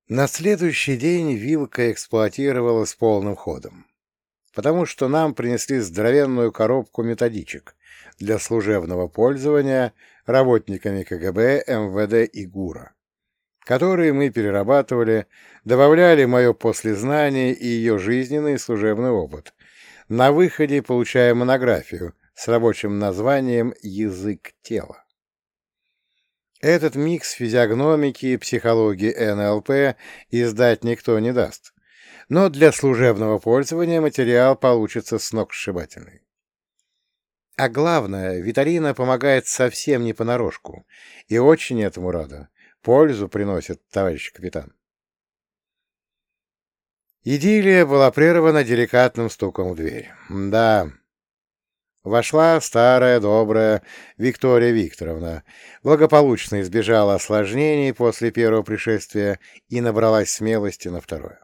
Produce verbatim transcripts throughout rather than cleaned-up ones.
На следующий день вилка эксплуатировалась полным ходом, потому что нам принесли здоровенную коробку методичек для служебного пользования работниками КГБ, МВД и ГУРа, которые мы перерабатывали, добавляли мое послезнание и ее жизненный и служебный опыт. На выходе получаем монографию с рабочим названием «Язык тела». Этот микс физиогномики и психологии эн эл пэ издать никто не даст, но для служебного пользования материал получится сногсшибательный. А главное, Виталина помогает совсем не понарошку, и очень этому рада. Пользу приносит, товарищ капитан. Идиллия была прервана деликатным стуком в дверь. Да, вошла старая, добрая Виктория Викторовна, благополучно избежала осложнений после первого пришествия и набралась смелости на второе.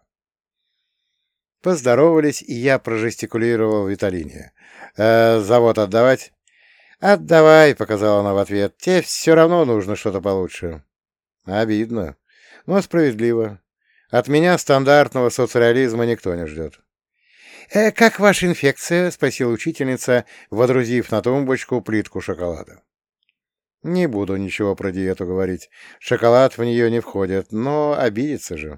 Поздоровались, и я прожестикулировал Виталине. «Э, «Завод отдавать?» «Отдавай», — показала она в ответ. «Тебе все равно нужно что-то получше». Обидно, но справедливо. От меня стандартного соцреализма никто не ждет. «Э, «Как ваша инфекция?» — спросила учительница, водрузив на тумбочку плитку шоколада. Не буду ничего про диету говорить. Шоколад в нее не входит, но обидится же.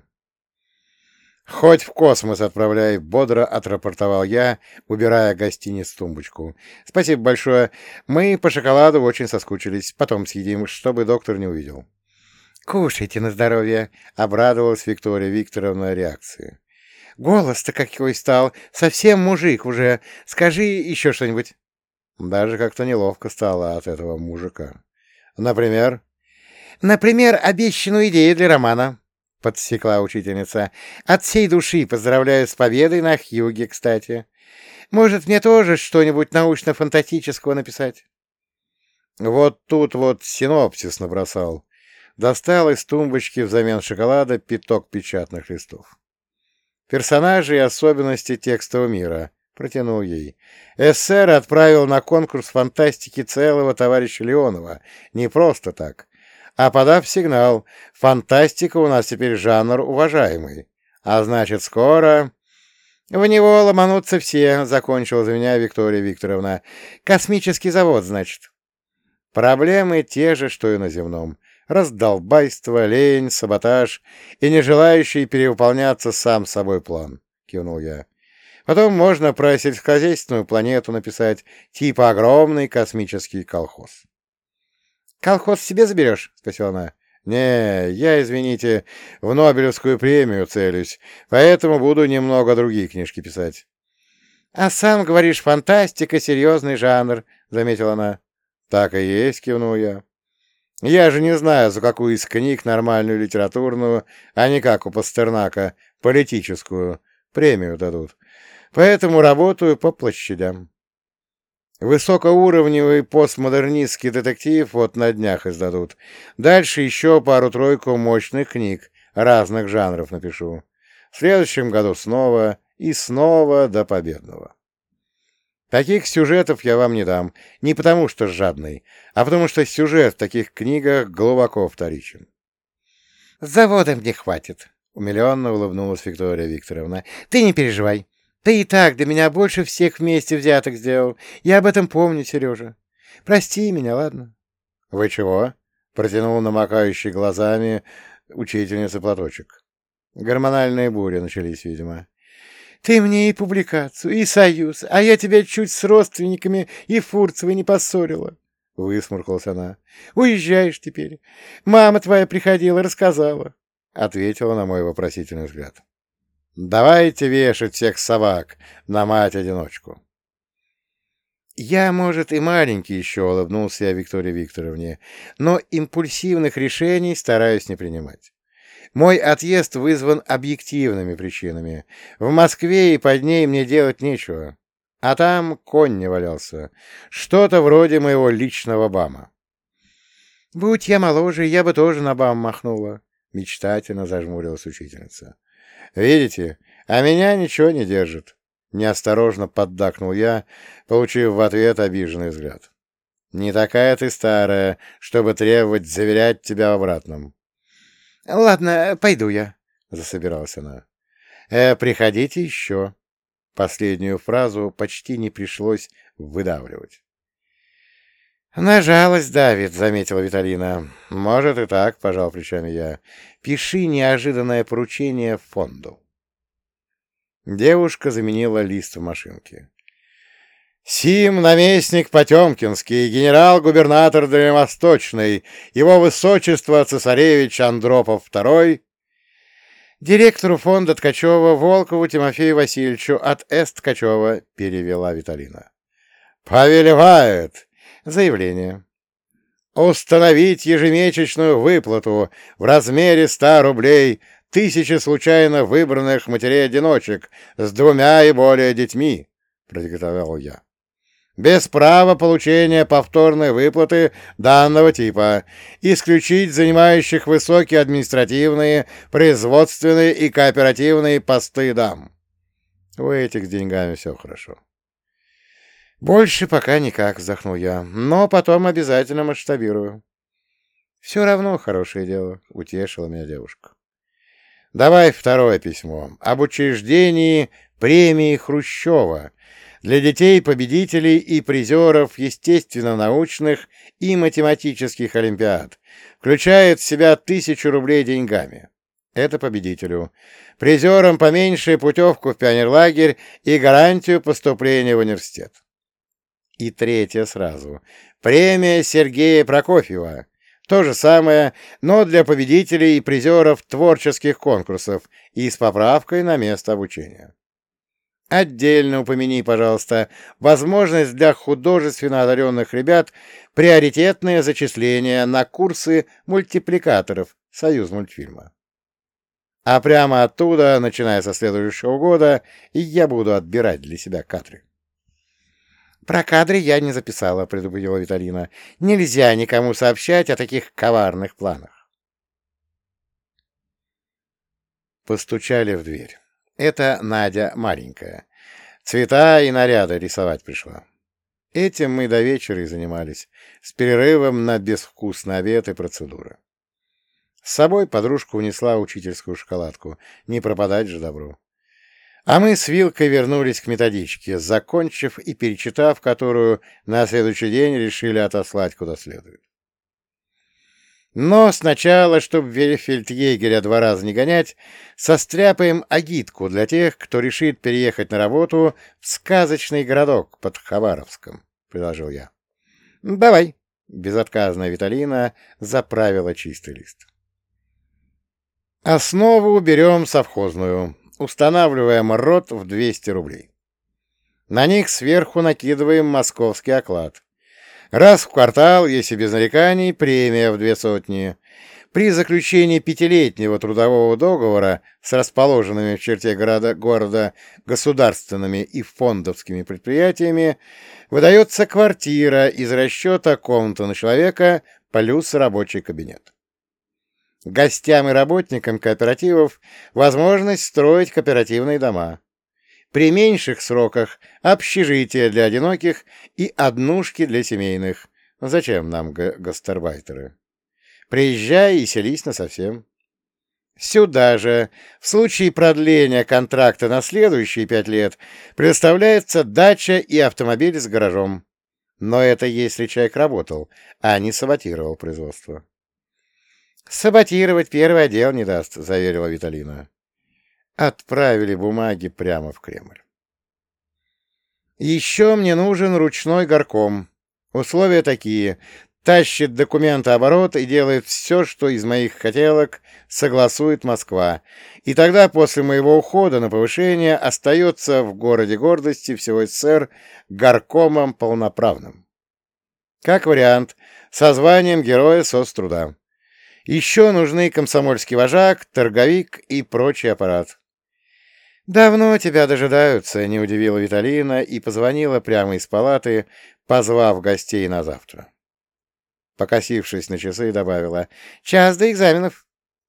«Хоть в космос отправляй», — бодро отрапортовал я, убирая гостиниц в тумбочку. «Спасибо большое. Мы по шоколаду очень соскучились. Потом съедим, чтобы доктор не увидел». «Кушайте на здоровье», — обрадовалась Виктория Викторовна реакции. «Голос-то какой стал! Совсем мужик уже! Скажи еще что-нибудь!» Даже как-то неловко стало от этого мужика. «Например?» «Например, обещанную идею для романа», — подсекла учительница. «От всей души поздравляю с победой на Хьюге, кстати. Может, мне тоже что-нибудь научно-фантастического написать?» Вот тут вот синопсис набросал. Достал из тумбочки взамен шоколада пяток печатных листов. «Персонажи и особенности текстового мира», — протянул ей. «СССР отправил на конкурс фантастики целого товарища Леонова. Не просто так. А подав сигнал, фантастика у нас теперь жанр уважаемый. А значит, скоро...» «В него ломанутся все», — закончила за меня Виктория Викторовна. «Космический завод, значит». Проблемы те же, что и на земном. Раздолбайство, лень, саботаж и не желающий перевыполняться сам собой план, — кивнул я. Потом можно про сельскохозяйственную планету написать, типа огромный космический колхоз. — Колхоз себе заберешь? — спросила она. — Не, я, извините, в Нобелевскую премию целюсь, поэтому буду немного другие книжки писать. — А сам, говоришь, фантастика — серьезный жанр, — заметила она. — Так и есть, — кивнул я. Я же не знаю, за какую из книг нормальную литературную, а не как у Пастернака, политическую, премию дадут. Поэтому работаю по площадям. Высокоуровневый постмодернистский детектив вот на днях издадут. Дальше еще пару-тройку мощных книг разных жанров напишу. В следующем году снова и снова до победного. Таких сюжетов я вам не дам, не потому что жадный, а потому что сюжет в таких книгах глубоко вторичен. — Завода мне хватит, — умиленно улыбнулась Виктория Викторовна. — Ты не переживай. Ты и так для меня больше всех вместе взяток сделал. Я об этом помню, Сережа. Прости меня, ладно? — Вы чего? — протянул намокающий глазами учительница платочек. Гормональные бури начались, видимо. Ты мне и публикацию, и союз, а я тебя чуть с родственниками и Фурцевой не поссорила. — высморкалась она. — Уезжаешь теперь. Мама твоя приходила, рассказала. — ответила на мой вопросительный взгляд. — Давайте вешать всех собак на мать-одиночку. Я, может, и маленький еще, — улыбнулся я Виктории Викторовне, — но импульсивных решений стараюсь не принимать. Мой отъезд вызван объективными причинами. В Москве и под ней мне делать нечего. А там конь не валялся. Что-то вроде моего личного БАМа. Будь я моложе, я бы тоже на БАМ махнула. Мечтательно зажмурилась учительница. Видите, а меня ничего не держит. Неосторожно поддакнул я, получив в ответ обиженный взгляд. Не такая ты старая, чтобы требовать заверять тебя в обратном. — Ладно, пойду я, засобиралась она. «Э, приходите еще». Последнюю фразу почти не пришлось выдавливать. «На жалость давит», — заметила Виталина. «Может и так», — пожал плечами я. «Пиши неожиданное поручение фонду». Девушка заменила лист в машинке. «Сим наместник Потемкинский, генерал-губернатор Дальневосточный, его высочество цесаревич Андропов второй, директору фонда Ткачева Волкову Тимофею Васильевичу от С. Ткачева», — перевела Виталина. «Повелевает». Заявление. Установить ежемесячную выплату в размере ста рублей тысячи случайно выбранных матерей-одиночек с двумя и более детьми, продиктовал я. Без права получения повторной выплаты данного типа, исключить занимающих высокие административные, производственные и кооперативные посты дам. У этих с деньгами все хорошо. «Больше пока никак», — вздохнул я, — «но потом обязательно масштабирую». «Все равно хорошее дело», — утешила меня девушка. «Давай второе письмо. Об учреждении премии Хрущева для детей-победителей и призеров естественно-научных и математических олимпиад. Включает в себя тысячу рублей деньгами. Это победителю. Призерам поменьше путевку в пионерлагерь и гарантию поступления в университет». И третье сразу. Премия Сергея Прокофьева. То же самое, но для победителей и призеров творческих конкурсов и с поправкой на место обучения. Отдельно упомяни, пожалуйста, возможность для художественно одаренных ребят приоритетное зачисление на курсы мультипликаторов Союзмультфильма. А прямо оттуда, начиная со следующего года, я буду отбирать для себя кадры. «Про кадры я не записала», — предупредила Виталина. «Нельзя никому сообщать о таких коварных планах». Постучали в дверь. Это Надя маленькая. Цвета и наряды рисовать пришла. Этим мы до вечера и занимались, с перерывом на безвкусный обед и процедуры. С собой подружка унесла учительскую шоколадку. Не пропадать же добру. А мы с Вилкой вернулись к методичке, закончив и перечитав которую, на следующий день решили отослать куда следует. Но сначала, чтобы фельдъегеря два раза не гонять, состряпаем агитку для тех, кто решит переехать на работу в сказочный городок под Хабаровском, — предложил я. — Давай, — безотказная Виталина заправила чистый лист. Основу берем совхозную. Устанавливаем рот в двести рублей. На них сверху накидываем московский оклад. Раз в квартал, если без нареканий, премия в две сотни. При заключении пятилетнего трудового договора с расположенными в черте города, города государственными и фондовскими предприятиями выдается квартира из расчета комната на человека плюс рабочий кабинет. Гостям и работникам кооперативов возможность строить кооперативные дома. При меньших сроках общежития для одиноких и однушки для семейных. Зачем нам гастарбайтеры? Приезжай и селись насовсем. Сюда же, в случае продления контракта на следующие пять лет, предоставляется дача и автомобиль с гаражом. Но это если человек работал, а не саботировал производство. «Саботировать первый отдел не даст», — заверила Виталина. Отправили бумаги прямо в Кремль. «Еще мне нужен ручной горком. Условия такие. Тащит документооборот и делает все, что из моих хотелок согласует Москва. И тогда после моего ухода на повышение остается в городе гордости всего СССР горкомом полноправным. Как вариант, со званием Героя соцтруда. Еще нужны комсомольский вожак, торговик и прочий аппарат». «Давно тебя дожидаются», — не удивила Виталина и позвонила прямо из палаты, позвав гостей на завтра. Покосившись на часы, добавила: «Час до экзаменов».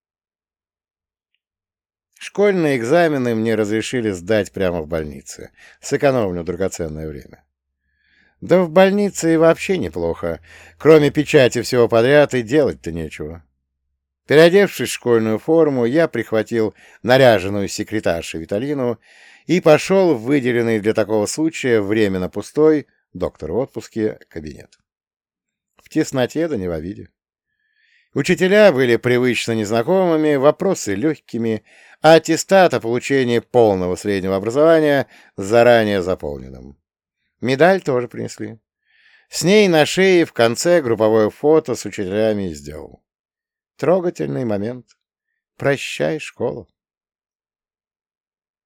Школьные экзамены мне разрешили сдать прямо в больнице. Сэкономлю драгоценное время. Да в больнице и вообще неплохо. Кроме печати всего подряд и делать-то нечего. Переодевшись в школьную форму, я прихватил наряженную секретаршу Виталину и пошел в выделенный для такого случая временно пустой, доктор в отпуске, кабинет. В тесноте да не в обиде. Учителя были привычно незнакомыми, вопросы легкими, а аттестат о получении полного среднего образования заранее заполненным. Медаль тоже принесли. С ней на шее в конце групповое фото с учителями сделал. Трогательный момент. Прощай, школа.